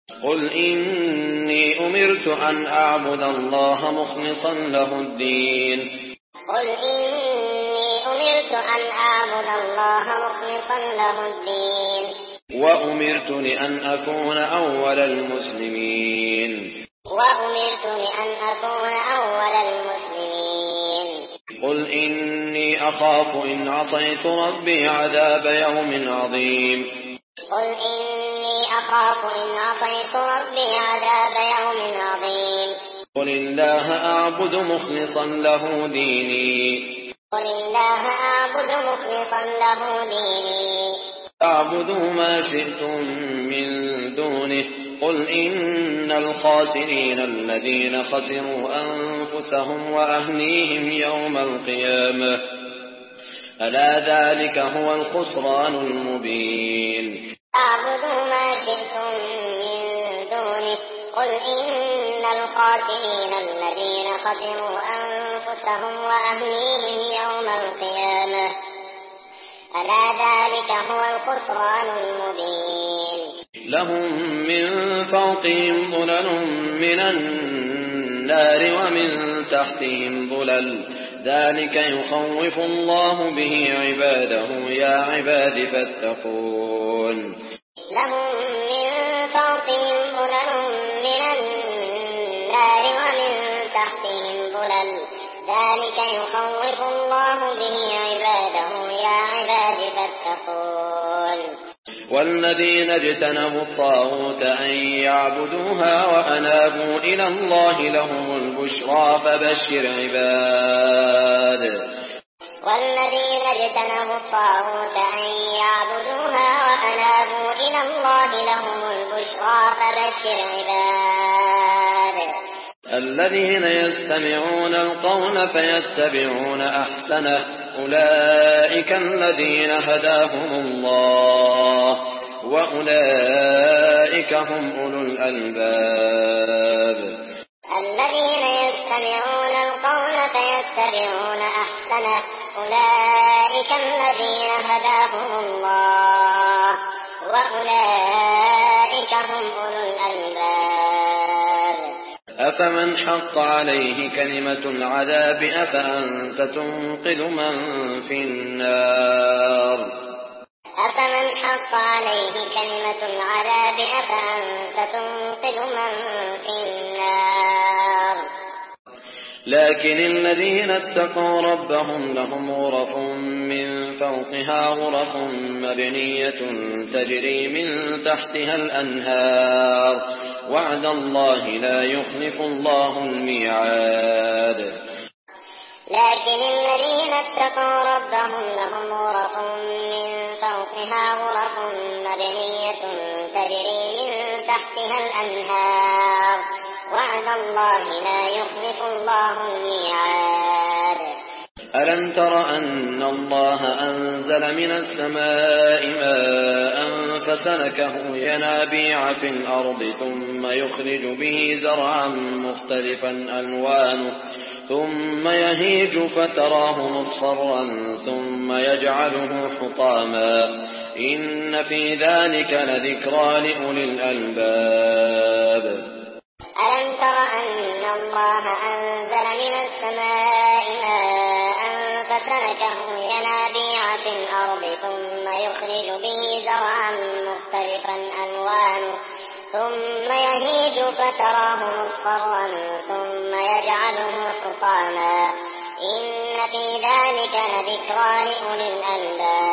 قل إني أمرت أن أعبد الله مخلصا له الدين. قل إني أمرت أن أعبد الله مخلصا له الدين. وأمرت لأن أكون أول المسلمين. وأمرت لأن أكون أول المسلمين. قل إني أخاف إن عصيت ربي عذاب يوم عظيم. قل إني أخاف إن عصيت ربي عذاب يوم عظيم. قل الله أعبد مخلصا له ديني. قل الله أعبد مخلصا له ديني. اعبدوا ما شئتم من دونه. قل إن الخاسرين الذين خسروا أنفسهم وأهليهم يوم القيامة ألا ذلك هو الخسران المبين. اعبدوا ما شئتم من دونه. قل إن الخاسرين الذين خسروا أنفسهم وأهليهم يوم القيامة ألا ذلك هو الخسران المبين. لهم من فوقهم ظلل من النار ومن تحتهم ظلل ذلك يخوف الله به عباده يا عباد فاتقون. لهم من فوقهم ظلل من النار ومن تحتهم ظلل ذلك يخوف الله به عباده يا عباد فاتقون. والذين اجتنبوا الطاغوت أن يعبدوها وأنابوا إلى الله لهم البشرى فبشر عباد. والذين اجتنبوا الطاغوت أن يعبدوها وأنابوا إلى الله لهم البشرى فبشر عباد. الذين يستمعون القول فيتبعون أحسنه أولئك الذين هداهم الله وأولئك هم أولو الألباب. الذين يستمعون القول فيتبعون أحسنه أولئك الذين هداهم الله وأولئك هم أولو الألباب. أفمن حق عليه كلمة العذاب أفأنت تنقذ من في النار. أفمن حق عليه كلمة العذاب أفأنت تنقذ من في النار. لكن الذين اتقوا ربهم لهم غرف من فوقها غرف مبنية تجري من تحتها الأنهار وعد الله لا يخلف الله الميعاد. لكن الذين اتقوا ربهم لهم غرف من فوقها غرف مبنية تجري من تحتها الأنهار وعد الله لا يخلف الله الميعاد. ألم تر أن الله أنزل من السماء ماء فسلكه ينابيع في الأرض ثم يخرج به زرعا مختلفا ألوانه ثم يهيج فتراه مصفرا ثم يجعله حطاما إن في ذلك لذكرى لأولي الألباب. ألم تر أن الله أنزل من السماء ماء فسلكه ينابيع في الأرض ثم يخرج به زرعا مختلفا ألوانه ثم يهيج فتراه مصفرا ثم يجعله حطاما إن في ذلك لذكرى لأولي الألباب.